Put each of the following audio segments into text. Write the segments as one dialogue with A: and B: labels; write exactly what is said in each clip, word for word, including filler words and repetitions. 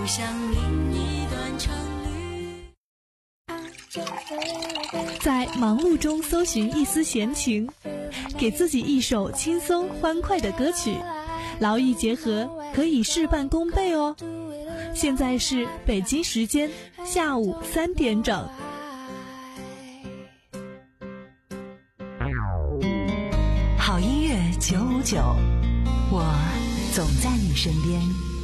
A: 向另一段程旅。
B: 在忙碌中搜寻一丝闲情，给自己一首轻松欢快的歌曲，劳逸结合，可以事半功倍哦。现在是北京时间下午三点整。
C: 好音乐九五九，我总在你身边。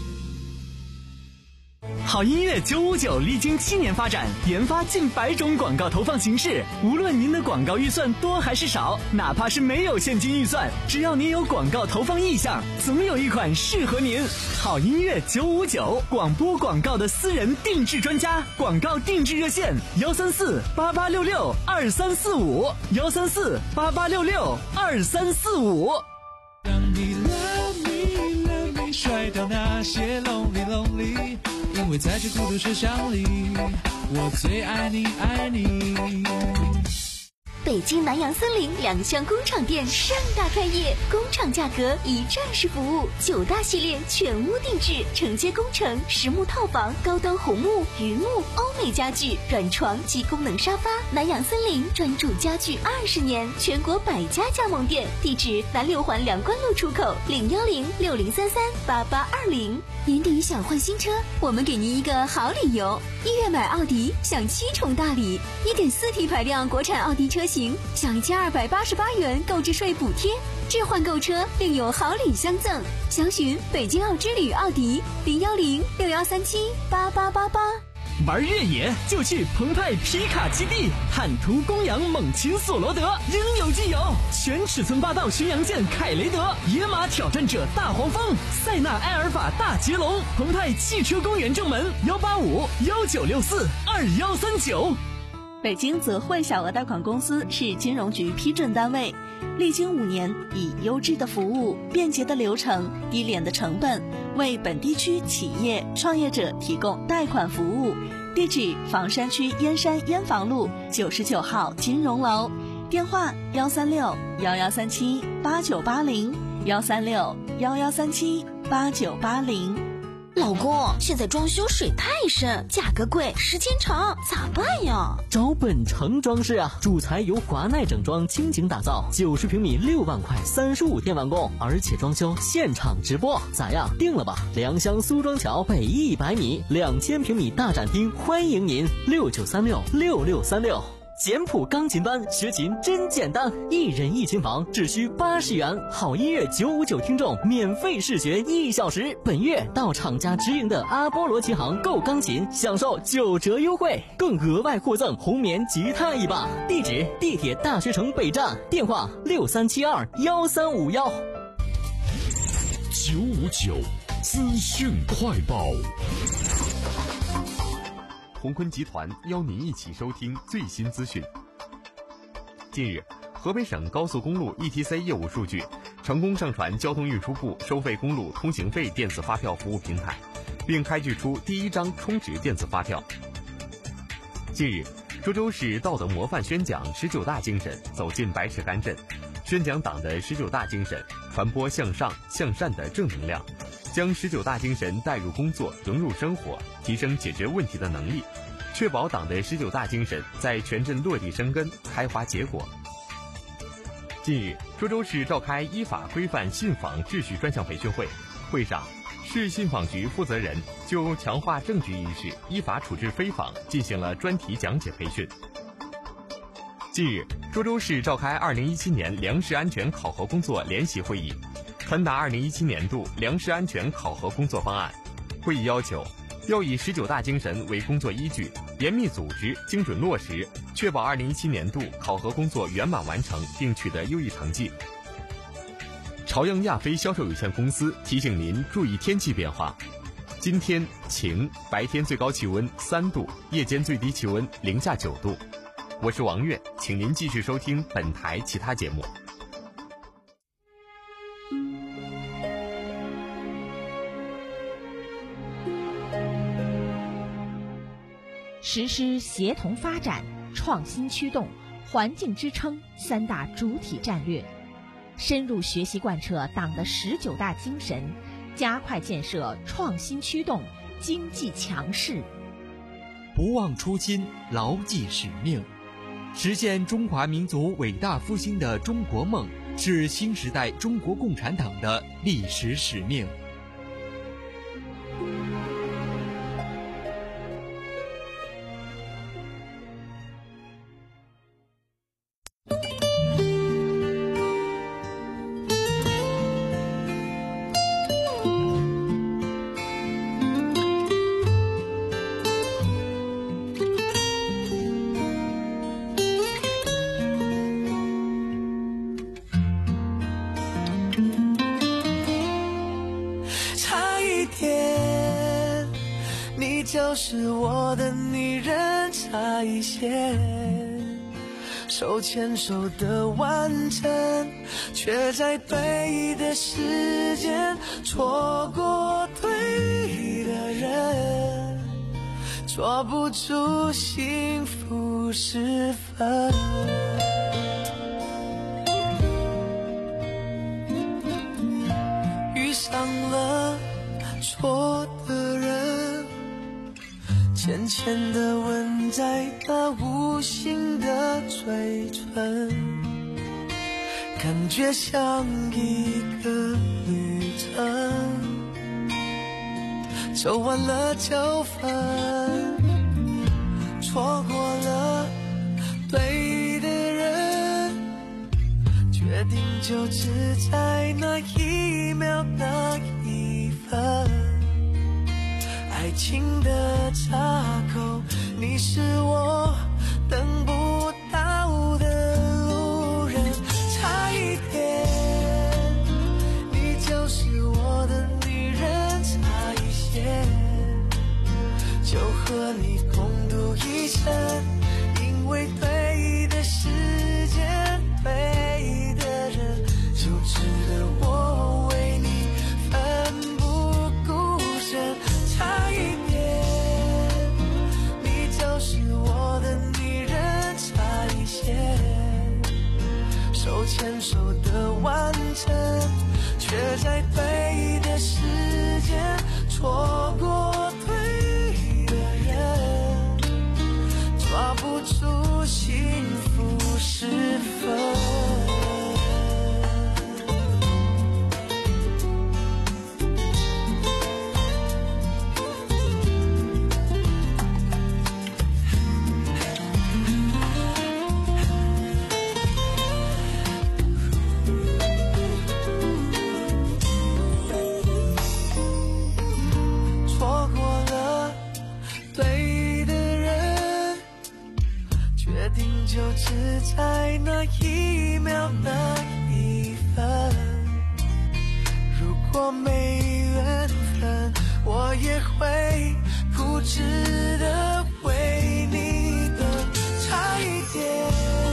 D: 好音乐九五九历经七年发展，研发近百种广告投放形式。无论您的广告预算多还是少，哪怕是没有现金预算，只要您有广告投放意向，总有一款适合您。好音乐九五九，广播广告的私人定制专家，广告定制热线幺三四八八六六二三四五幺三四八八六六二三四五。
E: 让你 love me love me 甩掉那些 lonely lonely， 因为在这孤独车厢里，我最爱你爱你。
F: 北京南阳森林两厢工厂店盛大开业，工厂价格一站式服务，九大系列全屋定制，承接工程、实木套房、高端红木、榆木、欧美家具、软床及功能沙发。南阳森林专注家具二十年，全国百家加盟店，地址南六环梁关路出口零幺零六零三三八八二零。年底想换新车，我们给您一个好理由，一月买奥迪享七重大礼，一点四 T 排量国产奥迪车型享一千二百八十八元购置税补贴，置换购车另有好礼相赠。详询北京奥之旅奥迪零幺零六幺三七八八八八。
D: 玩越野就去澎湃皮卡基地，坦途公羊猛禽索罗德应有尽有，全尺寸霸道巡洋舰凯雷德，野马挑战者大黄蜂，塞纳埃尔法大捷龙。澎湃汽车公园正门幺八五幺九六四二幺三九。
B: 北京泽惠小额贷款公司是金融局批准单位，历经五年，以优质的服务、便捷的流程、低廉的成本，为本地区企业创业者提供贷款服务。地址：房山区燕山燕房路九十九号金融楼，电话：幺三六幺幺三七八九八零幺三六幺幺三七八九八零。
F: 老公，现在装修水太深，价格贵，时间长，咋办呀？
G: 找本城装饰啊，主材由华奈整装倾情打造，九十平米六万块，三十五天完工，而且装修现场直播，咋样？定了吧？良乡苏庄桥北一百米，两千平米大展厅，欢迎您，六九三六六六三六。简谱钢琴班学琴真简单，一人一琴房只需八十元，好音乐九五九听众免费试学一小时。本月到厂家直营的阿波罗琴行购钢琴，享受九折优惠，更额外获赠红棉吉他一把。地址：地铁大学城北站，电话六三七二幺三五幺。
H: 九五九资讯快报。鸿坤集团邀您一起收听最新资讯。近日，河北省高速公路 E T C 业务数据成功上传交通运输部收费公路通行费电子发票服务平台，并开具出第一张充值电子发票。近日，涿州市道德模范宣讲十九大精神走进白石干镇，宣讲党的十九大精神，传播向上向善的正能量，将十九大精神带入工作，融入生活，提升解决问题的能力，确保党的十九大精神在全镇落地生根、开花结果。近日，涿州市召开依法规范信访秩序专项培训会，会上，市信访局负责人就强化证据意识、依法处置非访进行了专题讲解培训。近日，涿州市召开二零一七年粮食安全考核工作联席会议，传达二零一七年度粮食安全考核工作方案。会议要求，要以十九大精神为工作依据，严密组织、精准落实，确保二零一七年度考核工作圆满完成并取得优异成绩。朝阳亚飞销售有限公司提醒您注意天气变化。今天晴，白天最高气温三度，夜间最低气温零下九度。我是王悦，请您继续收听本台其他节目。
I: 实施协同发展、创新驱动、环境支撑三大主体战略，深入学习贯彻党的十九大精神，加快建设创新驱动、 经济强势。
J: 不忘初心，牢记使命，实现中华民族伟大复兴的中国梦，是新时代中国共产党的历史使命。
K: 就是我的女人，差一些手牵手的完整，却在对的时间错过对的人，捉不住幸福时分。遇上了错的人，浅浅的吻在那无形的嘴唇，感觉像一个旅程，走完了就分，错过了对的人，决定就只在那一秒那一分，爱情的岔口，你是我等不到的路人，差一点你就是我的女人，差一些就和你共度一生，因为对的时间对的人，就值得我为你奋不顾身，差一点你就是我的女人，差一些手牵手的完整，却在对的时间错过对的人，抓不住幸福时分。就只在那一秒那一分，如果没缘分，我也会固执的为你等，差一点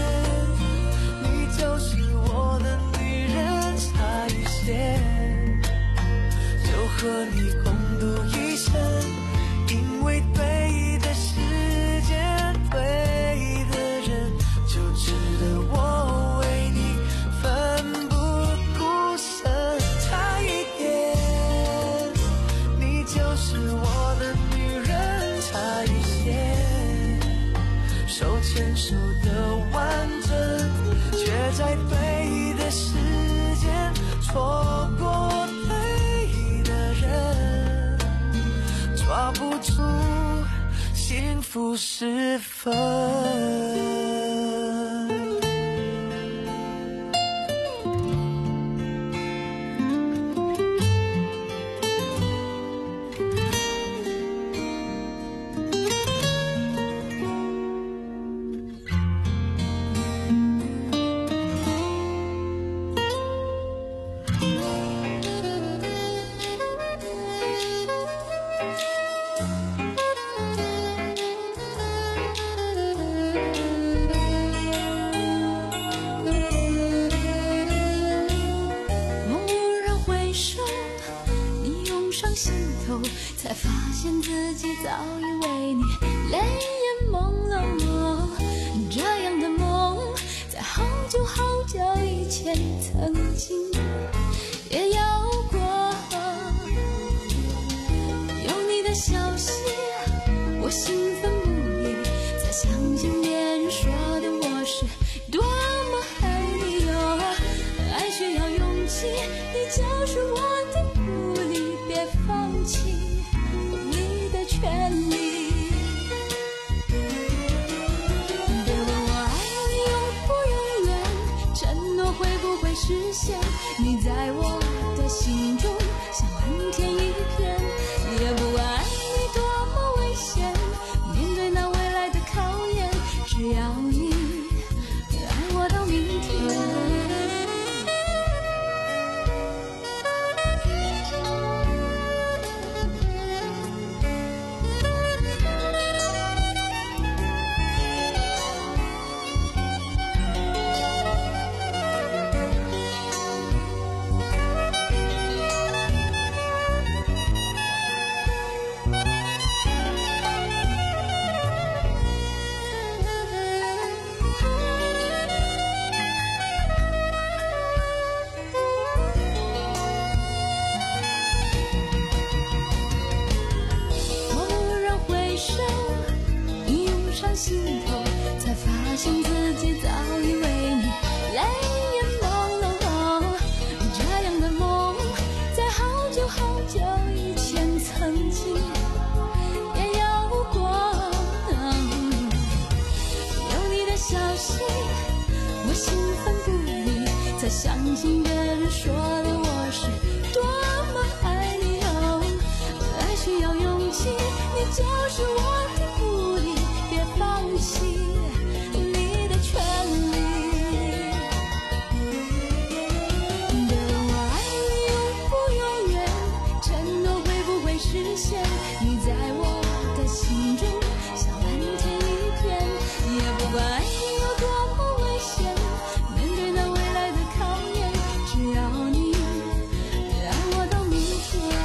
K: 你就是我的女人，差一些就和你共度一生，因为对的时间对值得我为你奋不顾身，差一点你就是我的女人，差一些手牵手的完整，却在对的时间错过对的人，抓不住幸福时分。
A: 才发现自己早已为你泪眼朦胧，这样的梦在好久好久以前曾经也有过，有你的消息，我兴奋不已，才相信别人说的我是多么爱你哦。爱需要勇气，你就是我的鼓励，别放弃你的权利。别问我爱你永不永远，承诺会不会实现，你在我的心中像蓝天一片。也不管爱你多么危险，面对那未来的考验，只要你爱我到明天。心头才发现自己早已为你泪眼朦胧，这样的梦在好久好久以前曾经也有过。有你的消息，我兴奋不已，才相信别人说的我是多么爱你哦。爱需要勇气，你就是我的鼓励，别放弃你的权利。别问我爱你永不永远，承诺会不会实现，你在我的心中像蓝天一片。也不管爱你有多么危险，面对那未来的考验，只要你爱我到明天。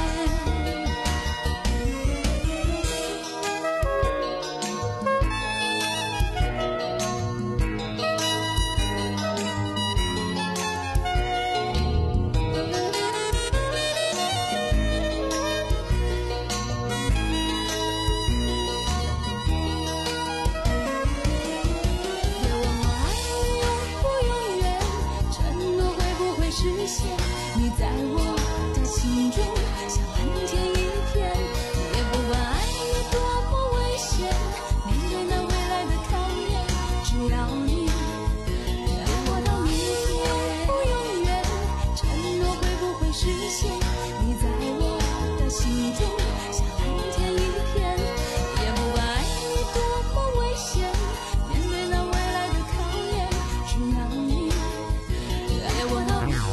A: 你在我的心中像蓝天一片。也不管爱有多么危险，面对那未来的考验，只要你爱我到明天。不永远，承诺会不会实现，你在我的心中像蓝天一片。也不管爱有多么危险，面对那未来的考验，只要你爱我到明天。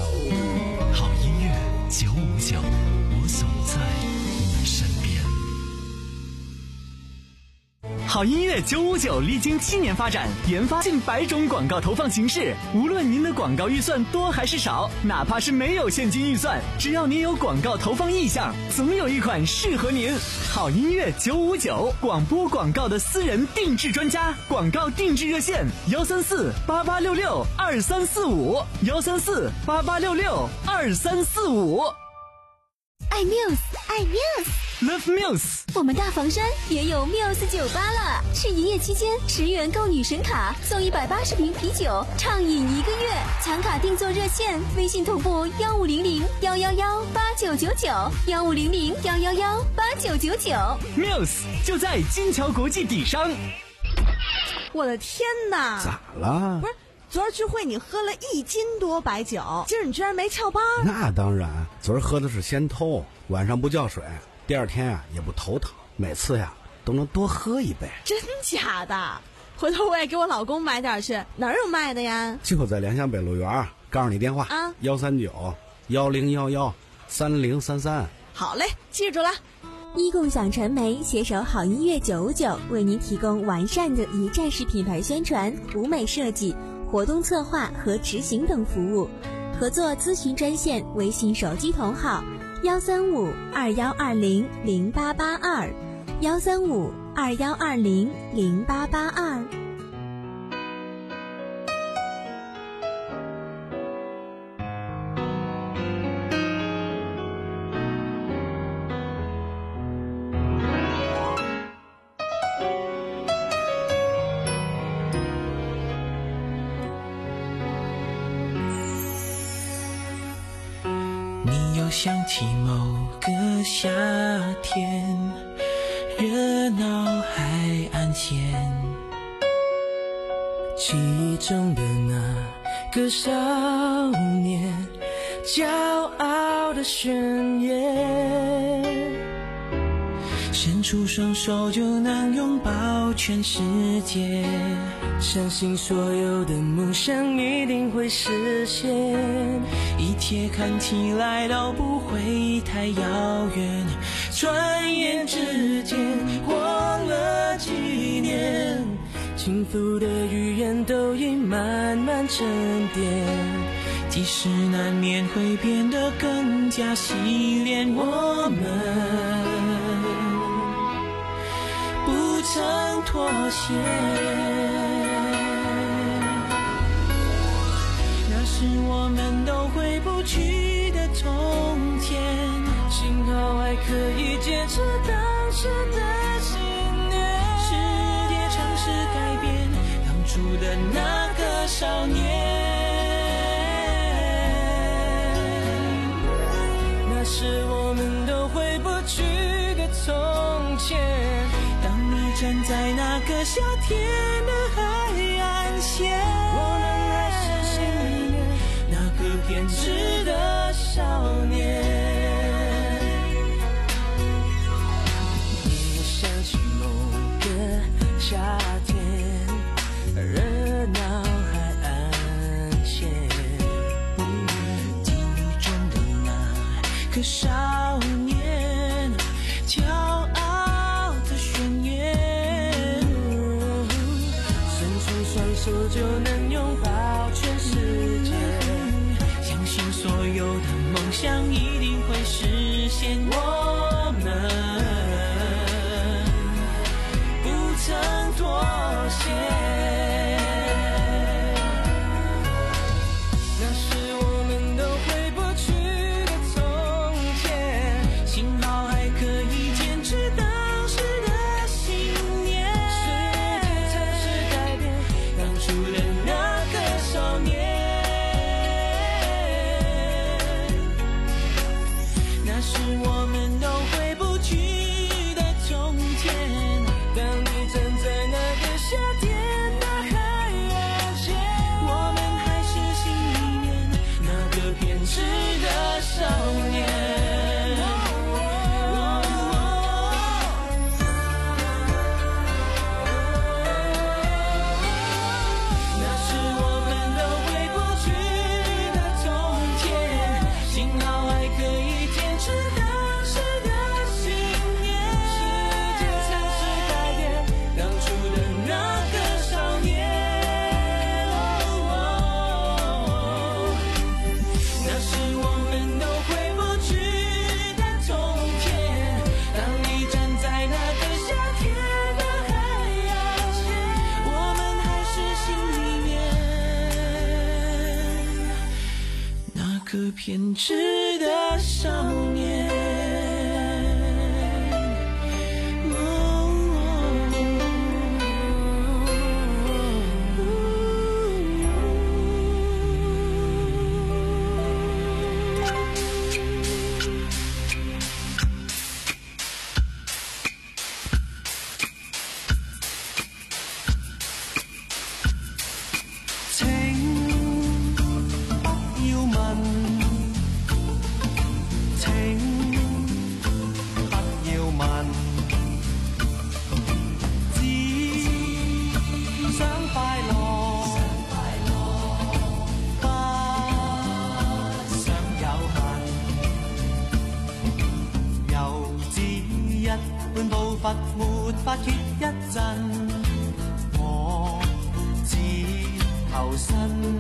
D: 九五九，我总在你身边。好音乐九五九历经七年发展，研发近百种广告投放形式。无论您的广告预算多还是少，哪怕是没有现金预算，只要您有广告投放意向，总有一款适合您。好音乐九五九，广播广告的私人定制专家，广告定制热线：幺三四八八六六二三四五，幺三四八八六六二三四五。
F: 爱 Muse， 爱 Muse，Love
D: Muse。
F: 我们大房山也有 Muse 酒吧了，是营业期间十元购女神卡，送一百八十瓶啤酒，畅饮一个月。抢卡定做热线，微信同步幺五零零幺幺幺八九九九，幺五零零幺幺幺八九九九。
D: Muse 就在金桥国际底商。
B: 我的天哪！
L: 咋了？
B: 不是。昨儿聚会你喝了一斤多白酒，今儿你居然没翘班？
L: 那当然，昨儿喝的是仙偷，晚上不叫水，第二天啊也不头疼，每次呀都能多喝一杯。
B: 真假的？回头我也给我老公买点去，哪儿有卖的呀？
L: 就在联想北路园，告诉你电话啊，幺三九幺零幺幺三零三三。
B: 好嘞，记住了。
F: 一共享传媒携手好音乐九五九，为您提供完善的一站式品牌宣传、舞美设计、活动策划和执行等服务。合作咨询专线：微信手机同号幺三五二幺二零零八八二，幺三五二幺二零零八八二。
E: 想起某个夏天，热闹海岸线，记忆中的那个少年，骄傲的宣言，伸出双手就能拥抱全世界，相信所有的梦想一定会实现，一切看起来都不会太遥远，转眼之间过了几年，轻浮的语言都已慢慢沉淀，即使难免会变得更加洗练，我们不曾妥协，那是我们都回不去的从前，幸好还可以坚持当时的信念，世界尝试改变当初的那个少年，那是我们都回不去的从前，站在那个夏天的海岸线，我们还是心里面那个偏执的少年。我想起某个夏天，热闹海岸线，记忆中的那个少年，骄傲的宣言，手就能拥抱全世界，相信所有的梦想一定会实现，我们不曾妥协，那是我们都回不去的从前，幸好还可以坚持当时的信念，世界尝试改变当初的那个少年，那是我们都回不去的从前，当你站在那个夏天的海岸线，我们还是心里面那个偏执的少年。偏执的少年，沒法缺一陣，我只投身，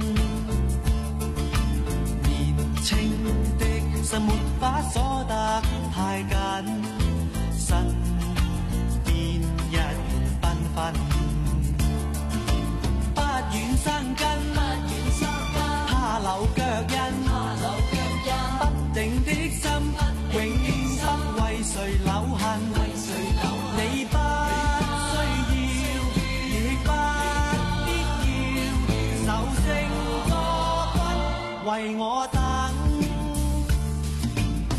E: 年青的心沒法鎖得太緊，身邊一繽紛，不願生根，怕留腳印，不定的心，永不為誰留痕。你不需要，亦不必要，手聲多君為我等，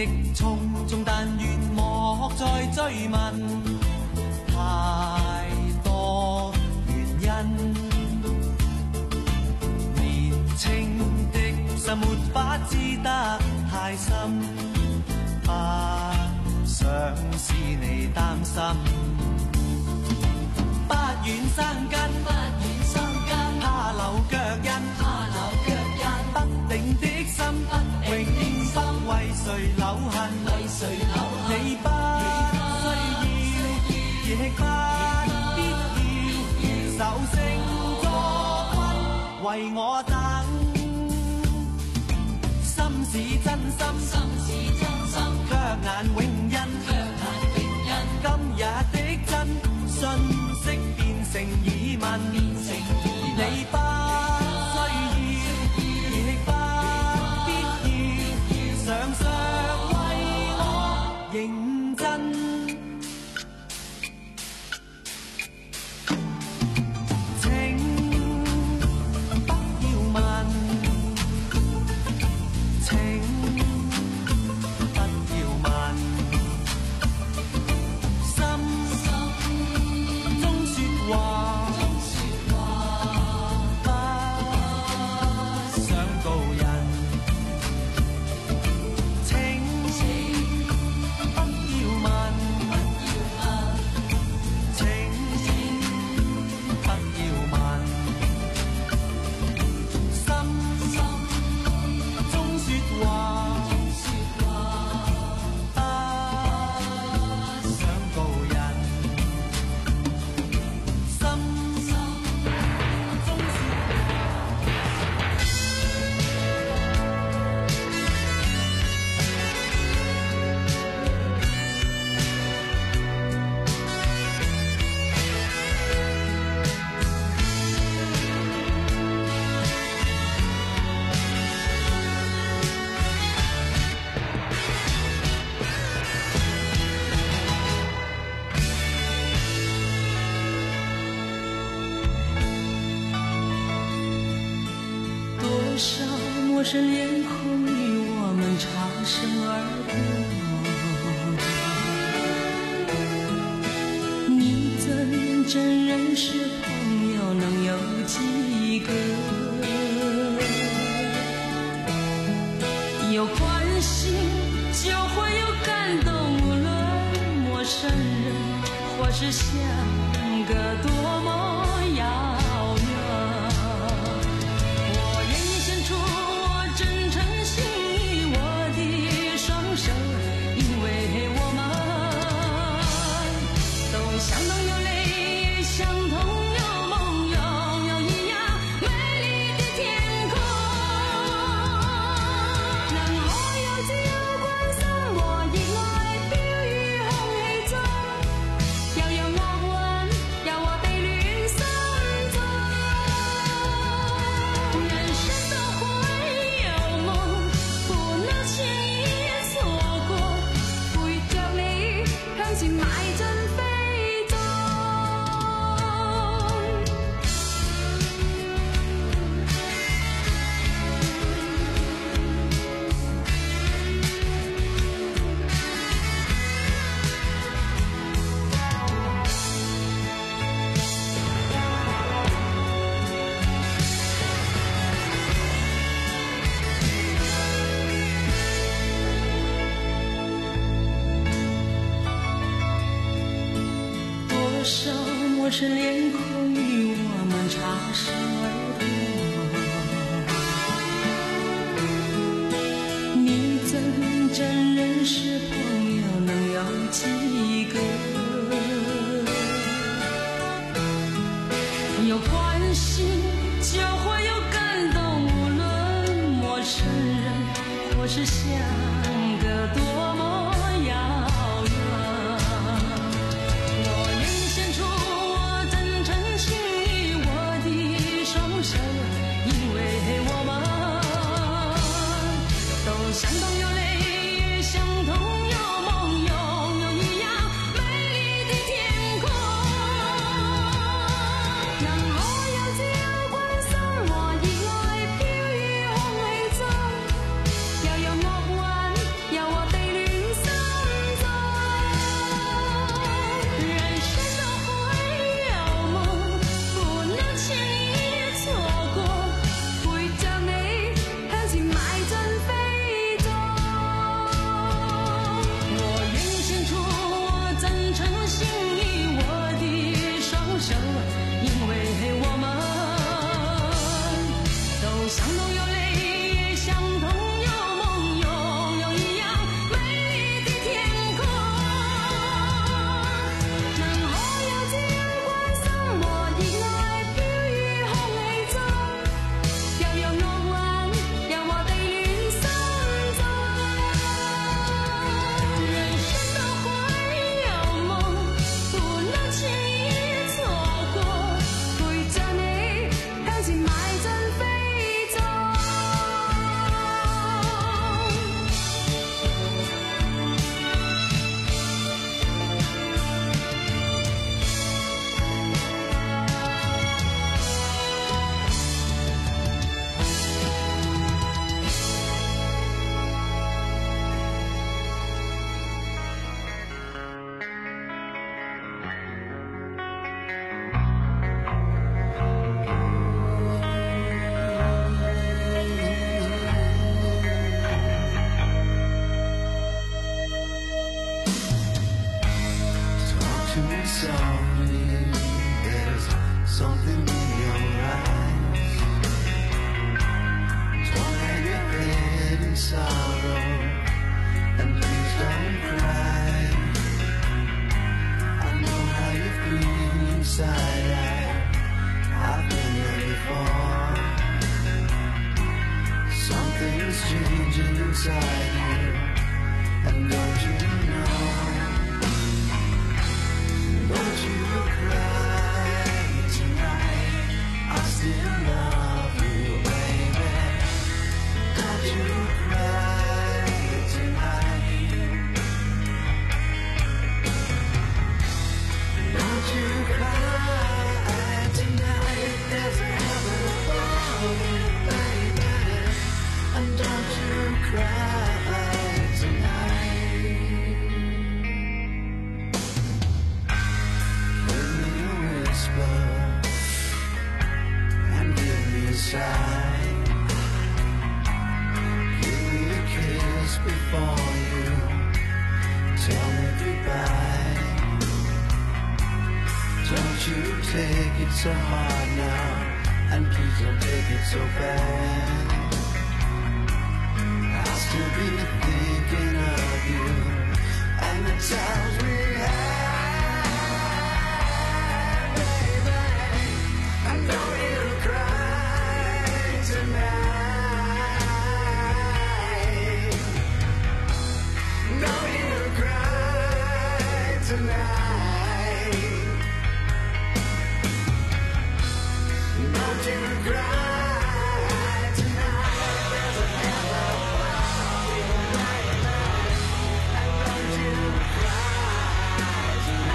K: 匆匆，但願莫再追問，太多原因。年青的心沒法知得太深，不想使你擔心。不願生根，不願生根，怕留腳印，怕留腳印。不定的心，不永不為誰留痕，為誰留痕。你不需要，亦不必要，守成座君為我等。心是真心，心是真心，卻難永印，卻難永印。今日的真信息變成疑問，變成疑問。你不需要，亦不必要，常常為我認真。請不要問，請不要問，心中說話不想告人，請不要問，請不要問，心中說話不想告人，心中說
M: 多少陌生脸孔与我們擦身而過，你怎真認識朋友能有幾個？有關心就會有感動，無論陌生人或是相隔多麼遙遠。我願意獻出我真誠心意，我的雙手，因為我們都相同有淚，相同有夢，擁有一樣美麗的天空。讓我有自由觀賞我熱愛飄於空氣中，要有我吻，要我被戀心中。人生都會有夢，不能輕易錯過，陪着你向前邁進飛縱。多少陌生臉孔與我們擦身而過，你怎真認識朋友能有幾個？有關係就會有感動，無論陌生人或是相隔多麼遙遠。我願意獻出我真誠心意，我的雙手，因為我們都相同有淚，相同有夢，擁有一樣美麗的天空。讓我有自由觀賞我熱愛飄於空氣中，要有我
K: Something's changing inside you, and don't you know? Don't you cry tonight, I still love you, baby. Don't you cry tonight. Don't you cry tonight, there's a heaven above you, baby. And don't you cry tonight. Give me a whisper and give me a sigh. Give me a kiss before you tell me goodbye. Don't you take it so hard now, and please don't take it so bad. I'll still be thinking of you and the times we had, baby. And don't you cry tonight. Don't you cry tonight. Don't you cry tonight. There's a hell above you, baby. And don't you cry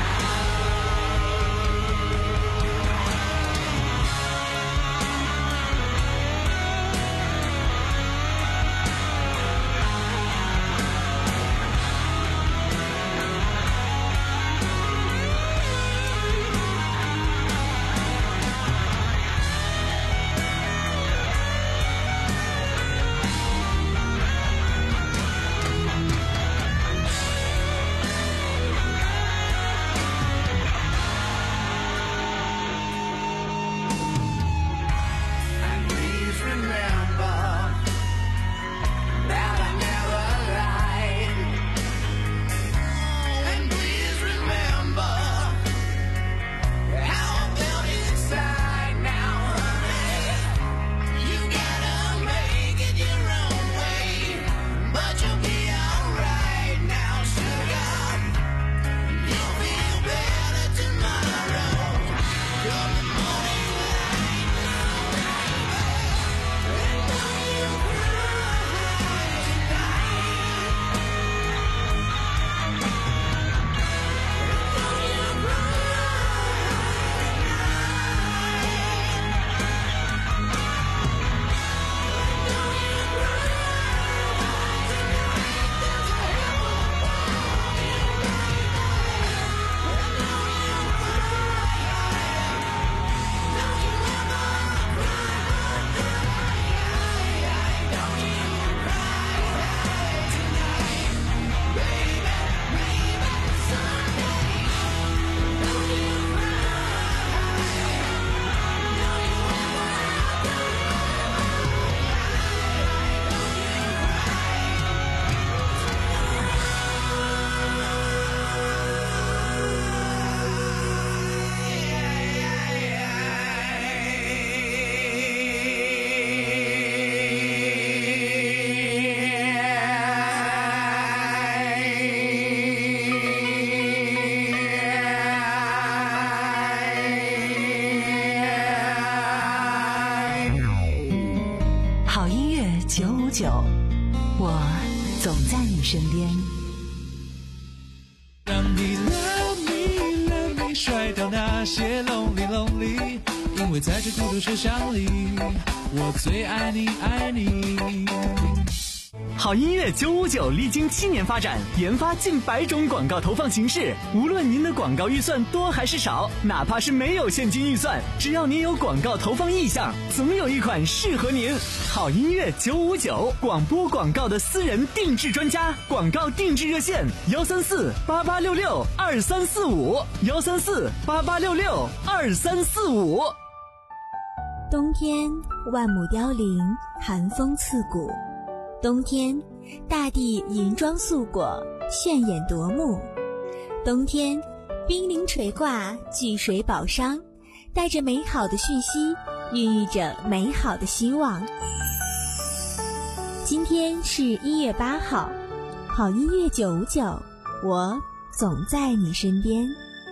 K: And please remember that I never lied. And please remember how I felt inside now, honey. You gotta make it your own way, but you'll be alright now, sugar. You'll feel better tomorrow. Come the morning light now, baby. And don't you cry tonight. Don't you
C: 好音乐九五九，我总在你身边。
E: 让你 love me love me 甩掉那些 lonely lonely， 因为在这孤独车厢里，我最爱你爱你。
D: 好音乐九五九历经七年发展，研发近百种广告投放形式。无论您的广告预算多还是少，哪怕是没有现金预算，只要您有广告投放意向，总有一款适合您。好音乐九五九，广播广告的私人定制专家，广告定制热线：幺三四八八六六二三四五，幺三四八八六六二三四五。
F: 冬天，万木凋零，寒风刺骨。冬天，大地银装素裹，炫眼夺目。冬天，冰凌垂挂，聚水宝商，带着美好的讯息，孕育着美好的希望。
N: 今天是一月八号，好音乐九五九，我总在你身边。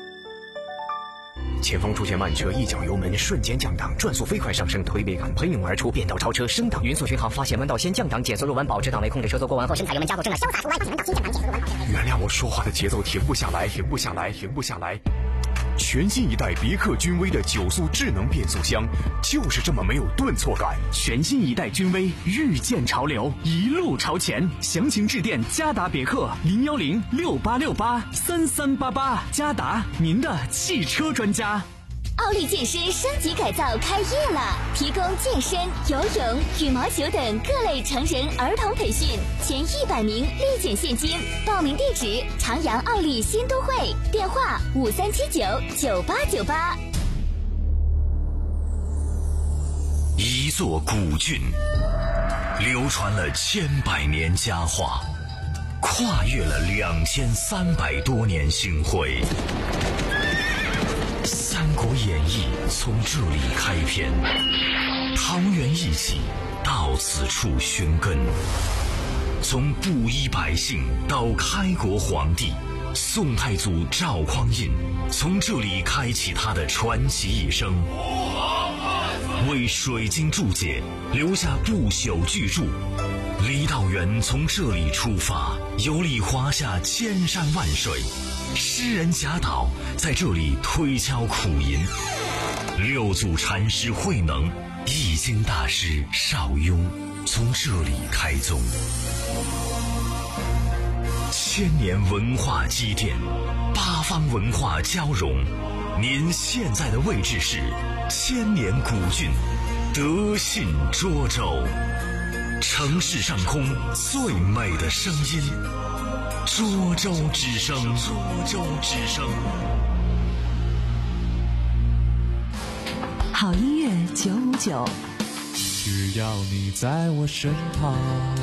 O: 前方出现慢车，一脚油门瞬间降档，转速飞快上升，推背感喷涌而出，变道超车升档，匀速巡航发现弯道先降档，减速入弯保持档内控制车速过弯后深踩油门加速，正了潇洒出弯，进弯道新降档，减速入弯保持。
P: 原谅我说话的节奏停不下来，停不下来，停不下来。全新一代别克君威的九速智能变速箱，就是这么没有顿挫感。
D: 全新一代君威遇见潮流，一路朝前。详情致电嘉达别克零幺零六八六八三三八八。嘉达，您的汽车专家。
F: 奥利健身升级改造开业了，提供健身、游泳、羽毛球等各类成人儿童培训，前一百名立减现金。报名地址：长阳奥利新都会，电话五三七九九八九八。
Q: 一座古郡，流传了千百年佳话，跨越了两千三百多年星辉。《三国演义》从这里开篇，桃园义气到此处寻根。从布衣百姓到开国皇帝，宋太祖赵匡胤从这里开启他的传奇一生，为水晶注解留下不朽巨著。李道元从这里出发，游历华夏千山万水。诗人贾岛在这里推敲苦吟，六祖禅师慧能、易经大师邵雍从这里开宗。千年文化积淀，八方文化交融。您现在的位置是千年古郡德信涿州，城市上空最美的声音。涿州之声，涿州之声。
C: 好音乐九五九，
E: 只要你在我身旁。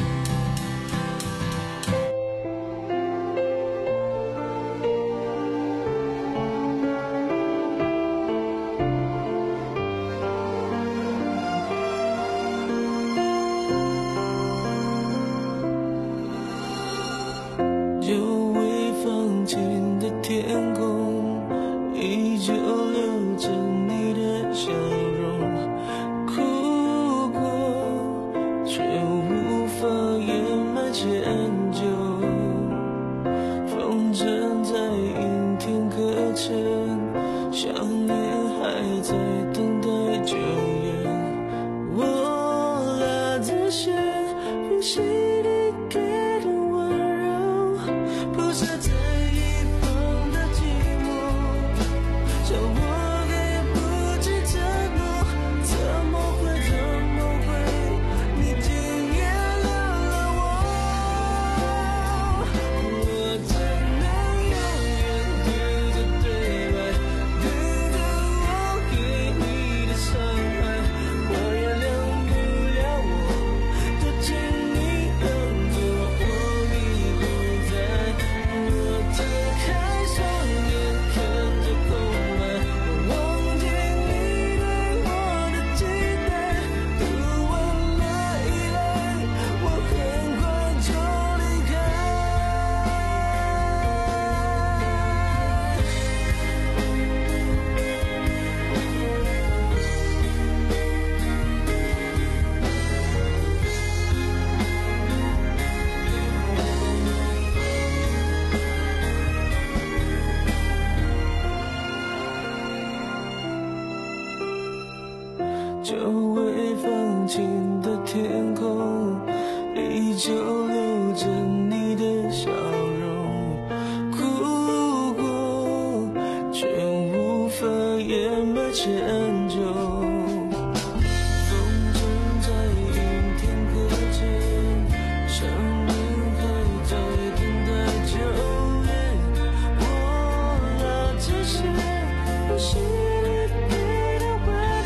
K: 久未放晴的天空，依旧留着你的笑容。哭过，却无法掩埋歉疚。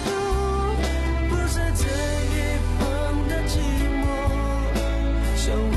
K: 想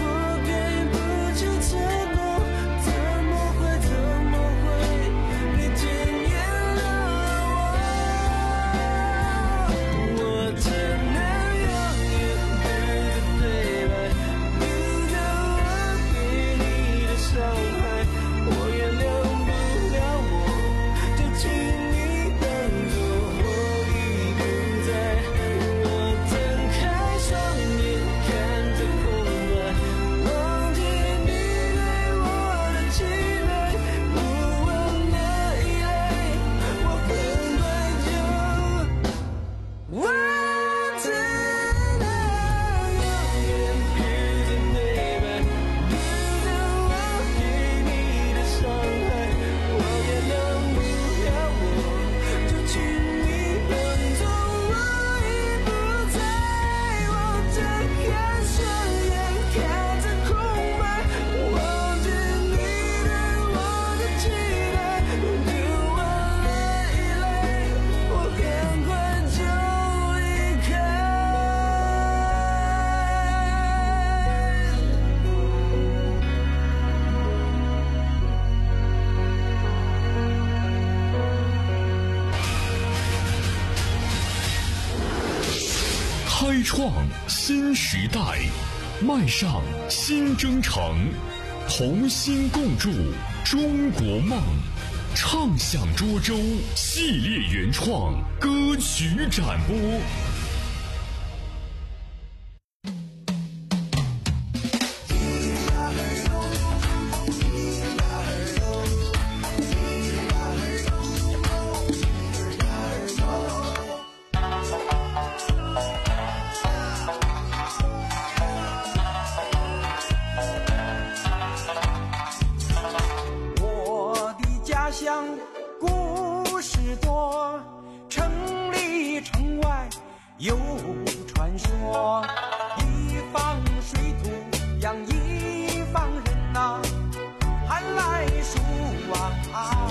Q: 创新时代，迈上新征程，同心共筑中国梦。畅享涿州系列原创歌曲展播。
R: 故事多，城里城外有传说，一方水土养一方人呐、啊，寒来暑往啊，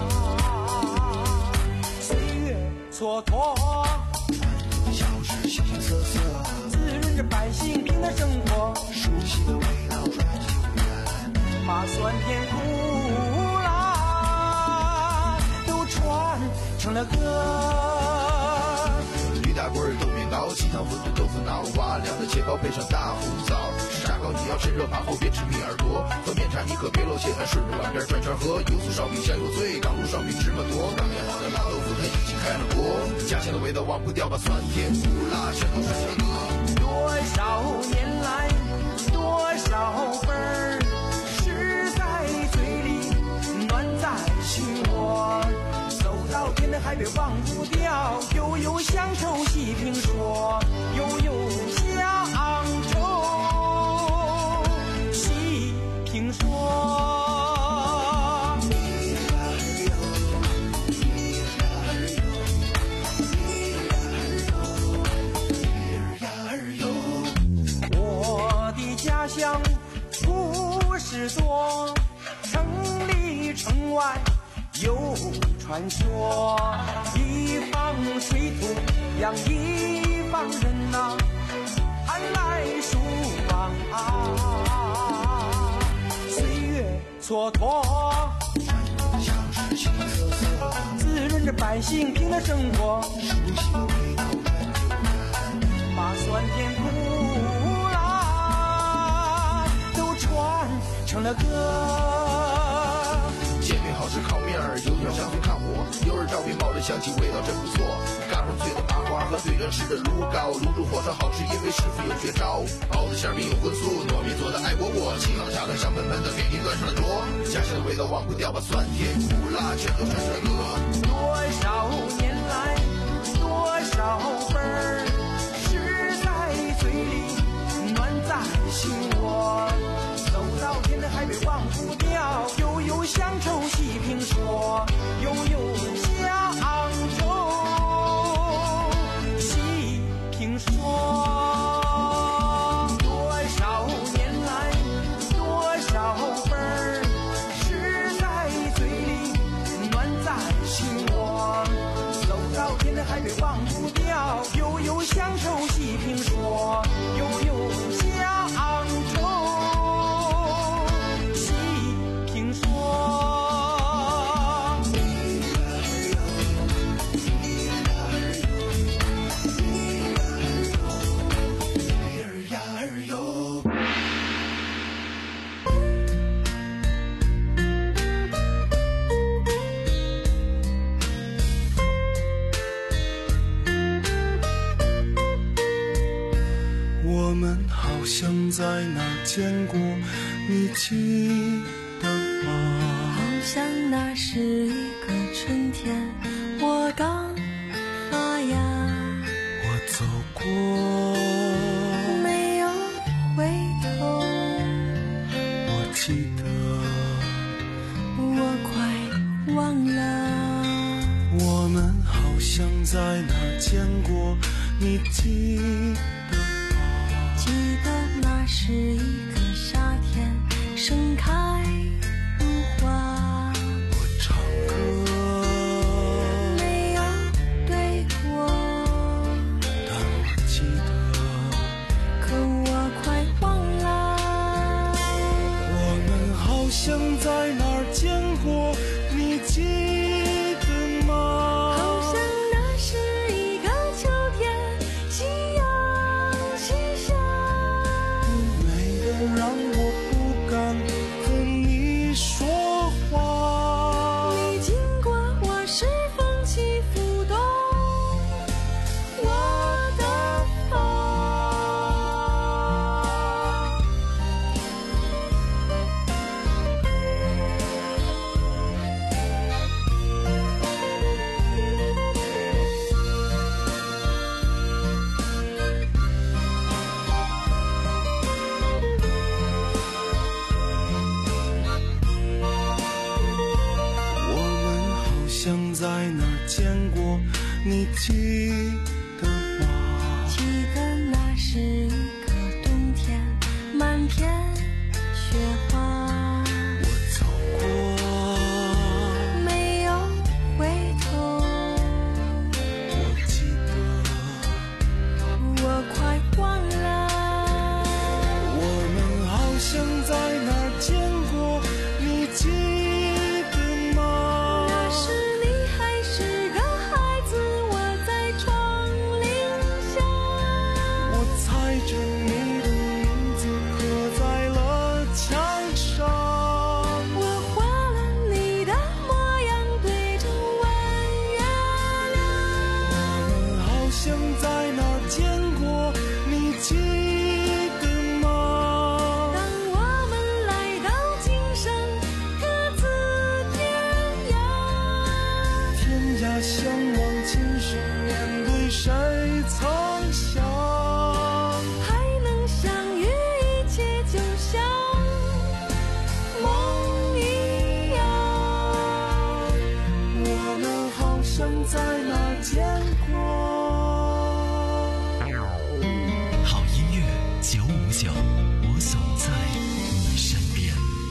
R: 岁月蹉跎，小事形形色色，滋润着百姓平的生活，熟悉的味道传久远，把酸甜苦传成了歌，
S: 驴打滚、豆面糕、鸡汤粉、豆腐脑、瓦凉的切糕配上大红枣，炸糕你要趁热扒后别吃米耳朵，和面茶你可别漏切饭，顺着碗边转圈喝，油酥烧饼香油脆，港路烧饼芝麻多，刚腌好的辣豆腐它已经开了锅，家乡的味道忘不掉，把酸甜苦辣全都传成歌。
R: 多少年来，多少份儿，诗在嘴里，暖在心窝。到天南海北忘不掉，悠悠乡愁细评说，悠悠乡愁细评说。我的家乡故事多，城里城外有传说，一方水土养一方人呐、啊，寒来暑往啊，岁月蹉跎，小事形形色色，滋润着百姓平的生活，熟悉的味道传久远，把酸甜苦辣都传成了歌。
S: 煎饼好吃烤面儿，油条香脆看火，油儿照片冒着香气，味道真不错。嘎上脆的麻花和对着吃的卤糕，卤煮火烧好吃，因为师傅有绝招。包子馅饼有荤素，糯米做的爱窝窝，清朗下的香喷喷的给你端上了桌。家乡的味道忘不掉，把酸甜苦辣全都传成歌。
R: 多少年来，多少份儿，诗在嘴里，暖在心窝。走到天南海北忘不掉，悠悠乡愁细评说，悠悠乡愁细评说。多少年来，多少份儿，诗在嘴里，暖在心窝。走到天南海北忘不掉，悠悠乡愁细评说，悠悠乡愁。
K: 我们好像在哪儿见过，你记得吗？
T: 好像那是一个春天，我刚发芽，
K: 我走过，
T: 没有回头，
K: 我记得，
T: 我快忘了。
K: 我们好像在哪儿见过，你记得吗？
T: 记得那是一个夏天，盛开如花。
K: 我唱歌，
T: 没有对过，
K: 但我记得，
T: 可我快忘了。
K: 我们好像在哪儿见过，你记得吗？
T: 好像那是一个秋天，夕阳西
K: 你记得吗？
T: 记得那是一个冬天，满片雪花。
K: 我走过，
T: 没有回头。
K: 我记得，
T: 我快忘了。
K: 我们好像在哪儿见过，你记得吗？
T: 那时你还是个孩子，我在窗棂下。
K: 我猜着你的名字刻在了墙上，
T: 我画了你的模样，对着弯月亮。
K: 我们好像在哪儿见过，你记得吗？
T: 当我们来到今生，各自天涯。
K: 天涯相望，今生面对谁曾想？
T: 还能相遇，一切就像梦一样。
K: 我们好像在哪儿见过。
Q: 好音乐九五九，我总在你身边。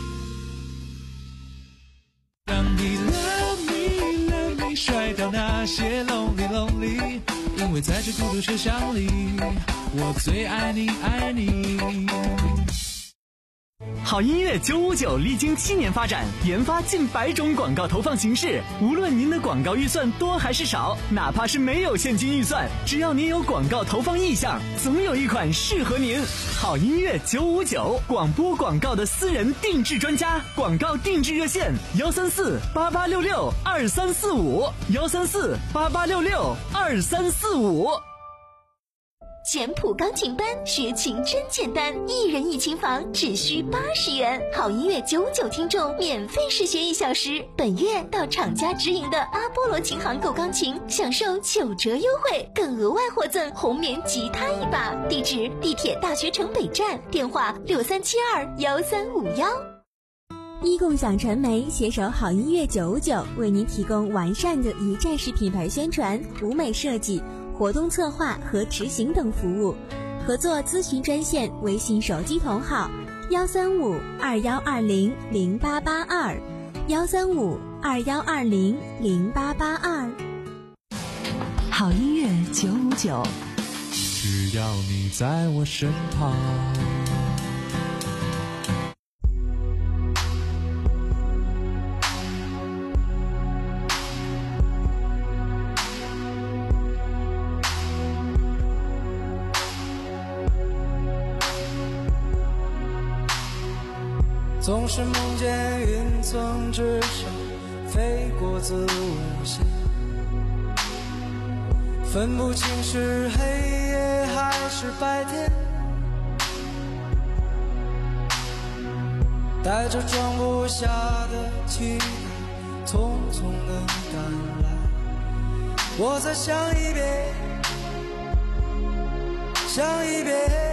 E: 让你 love me love me 甩掉那些 lonely lonely， 因为在这孤独车厢里，我最爱你爱你。
D: 好音乐九五九历经七年发展，研发近百种广告投放形式。无论您的广告预算多还是少，哪怕是没有现金预算，只要您有广告投放意向，总有一款适合您。好音乐九五九，广播广告的私人定制专家，广告定制热线：幺三四八八六六二三四五，幺三四八八六六二三四五。
F: 简谱钢琴班学琴真简单，一人一琴房只需八十元，好音乐九五九听众免费试学一小时。本月到厂家直营的阿波罗琴行购钢琴，享受九折优惠，更额外获赠红棉吉他一把。地址：地铁大学城北站，电话六三七二幺三五幺。
N: 一共享传媒携手好音乐九五九，为您提供完善的一站式品牌宣传、舞美设计、活动策划和执行等服务。合作咨询专线：微信手机同号幺三五二幺二零零八八二，幺三五二幺二零零八八二。
C: 好音乐九五九，
E: 只要你在我身旁。
K: 总是梦见云层之上飞过子午线，分不清是黑夜还是白天，带着装不下的期待，匆匆的赶来。我再想一遍，想一遍。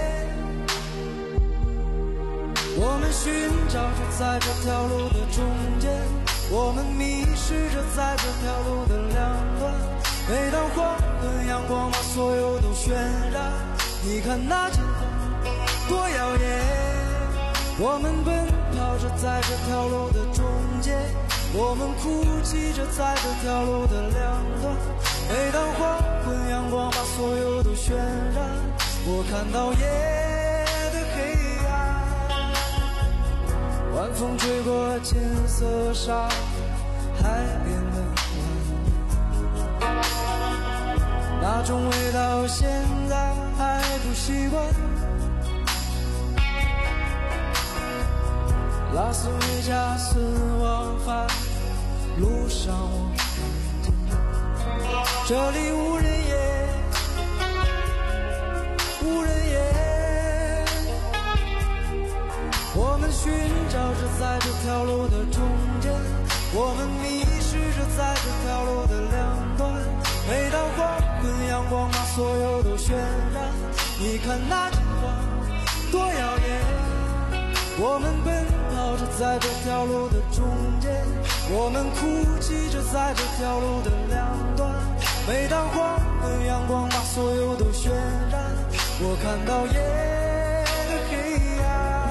K: 我们寻找着在这条路的中间，我们迷失着在这条路的两端。每当黄昏阳光把所有都渲染，你看那前方多耀眼。我们奔跑着在这条路的中间，我们哭泣着在这条路的两端。每当黄昏阳光把所有都渲染，我看到夜的黑暗。晚风吹过金色沙海边的湾，那种味道现在还不习惯。拉斯维加斯往返路上我看见，这里无人烟，无人烟。我们寻找着在这条路的中间，我们迷失着在这条路的两端。每当黄昏阳光把所有都渲染，你看那金黄多耀眼。我们奔跑着在这条路的中间，我们哭泣着在这条路的两端。每每当黄昏阳光把所有都渲染，我看到夜的黑暗。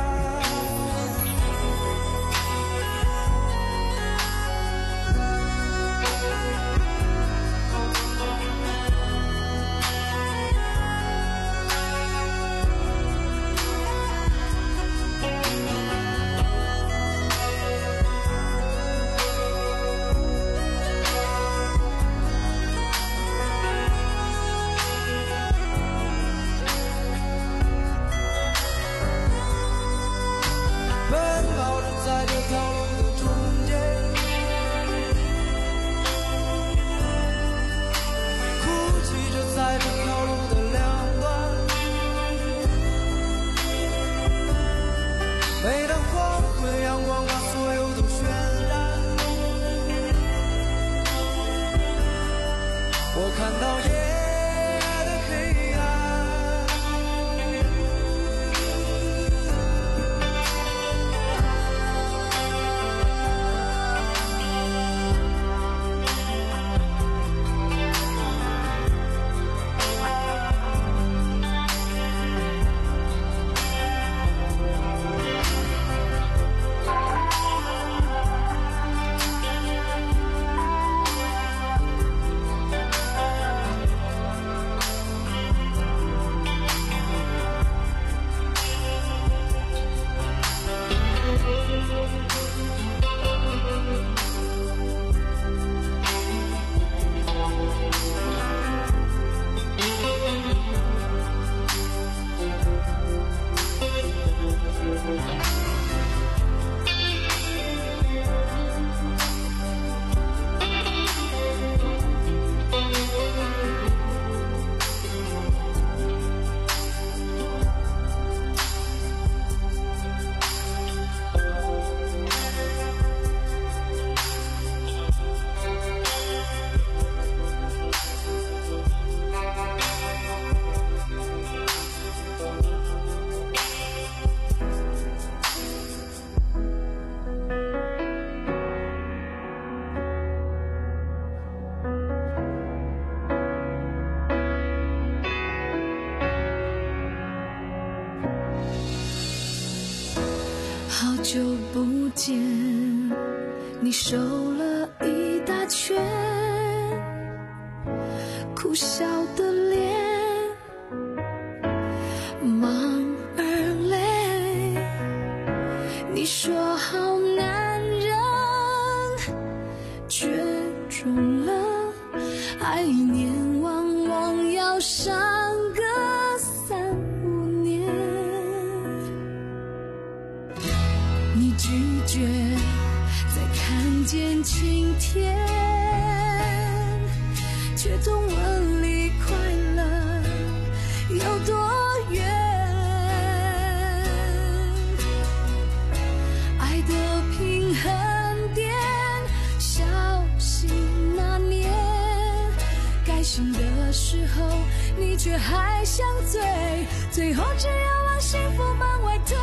A: 好久不见，你瘦了一大圈，苦笑的脸，忙而累。你说好男人绝种了，爱一年往往要上个三五年。你拒绝再看见晴天，却总问离快乐有多远。爱的平衡点，小心拿捏。该醒的时候，你却还想醉，最后只有往幸福门外推。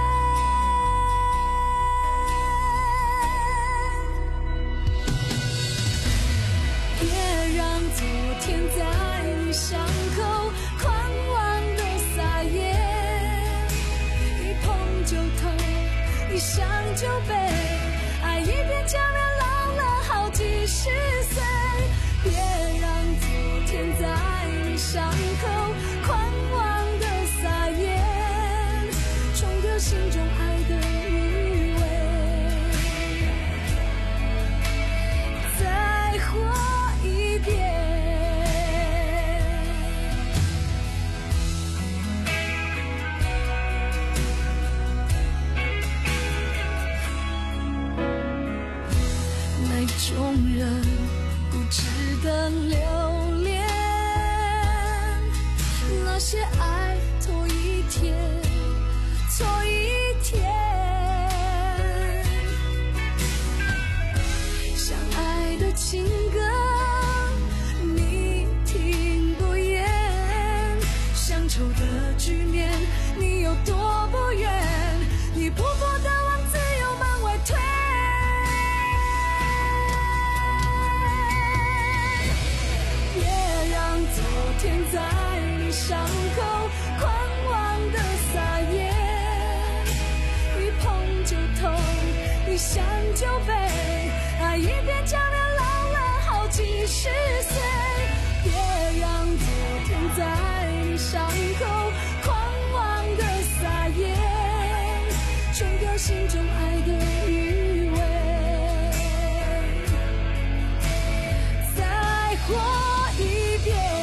A: 昨天在你伤口狂妄的撒野，一碰就痛，一伤就悲，爱一遍叫人老了好几十岁。别让昨天在你伤口狂妄的撒野，冲掉心中爱的余味。再活一点，众人不值得留恋，那些爱拖一天，错一天。 一想就飞，爱一遍叫人老了好几十岁。别让昨天在你伤口狂妄的撒野，冲掉心中爱的余味。再活一遍。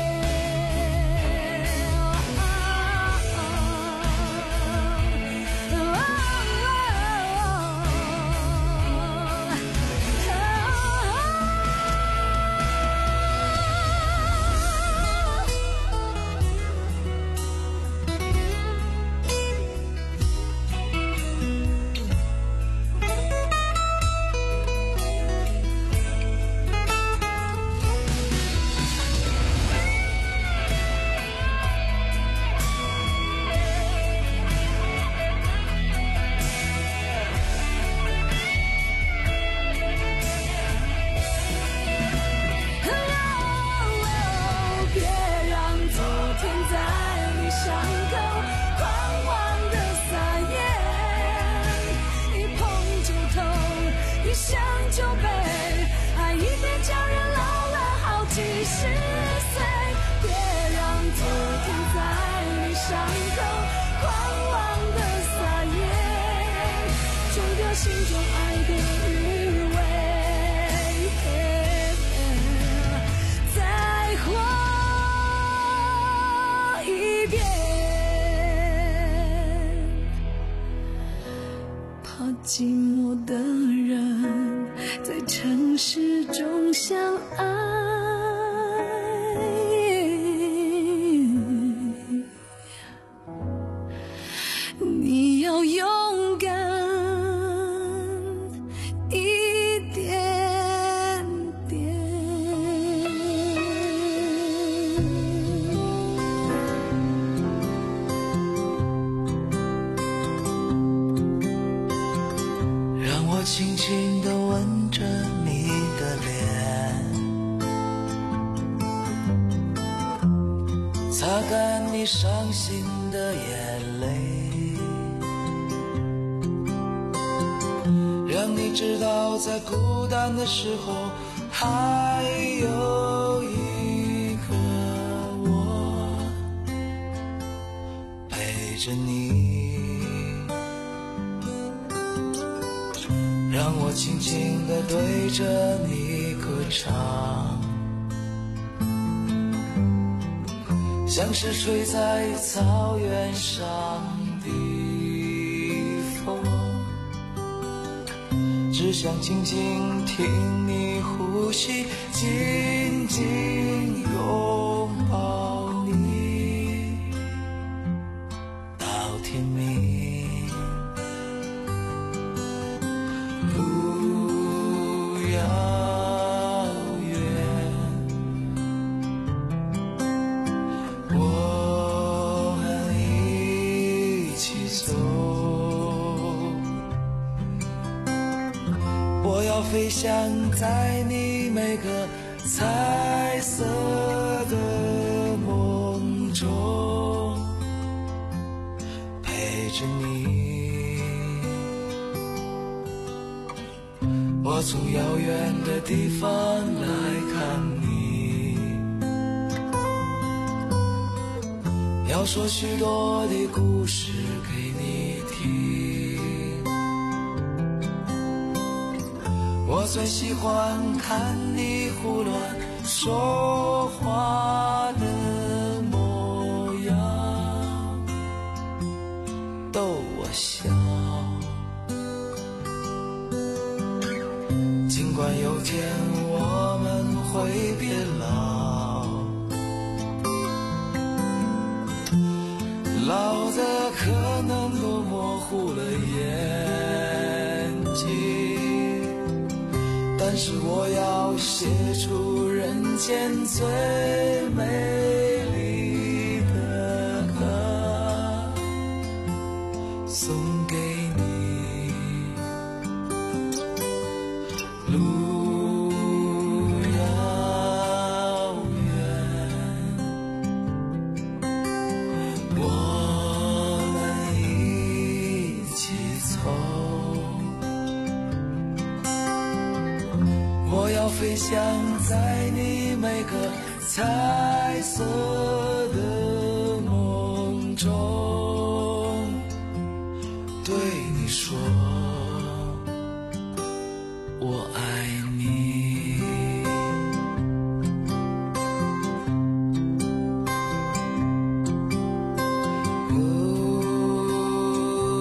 A: 心中爱的余味，再活一遍，怕寂寞的人在城市中相爱。你要勇敢一点点。
K: 让我轻轻地吻着你的脸，擦干你伤心的眼泪，让你知道在孤单的时候还有一个我陪着你，让我轻轻地对着你歌唱，像是吹在草原上的风，只想静静听你呼吸，紧紧拥抱你到天明。路遥远，我们一起走，我要飞翔在你每个彩色的梦中，陪着你。我从遥远的地方来看你，要说许多的故事给你听。我最喜欢看你胡乱说话的模样，逗我笑。尽管有天我们会变老，老的可能都模糊了眼睛，但是我要写出人间最美丽的歌，送给你。路遥远，我们一起走， 要飞翔在你每个彩色的梦中，对你说我爱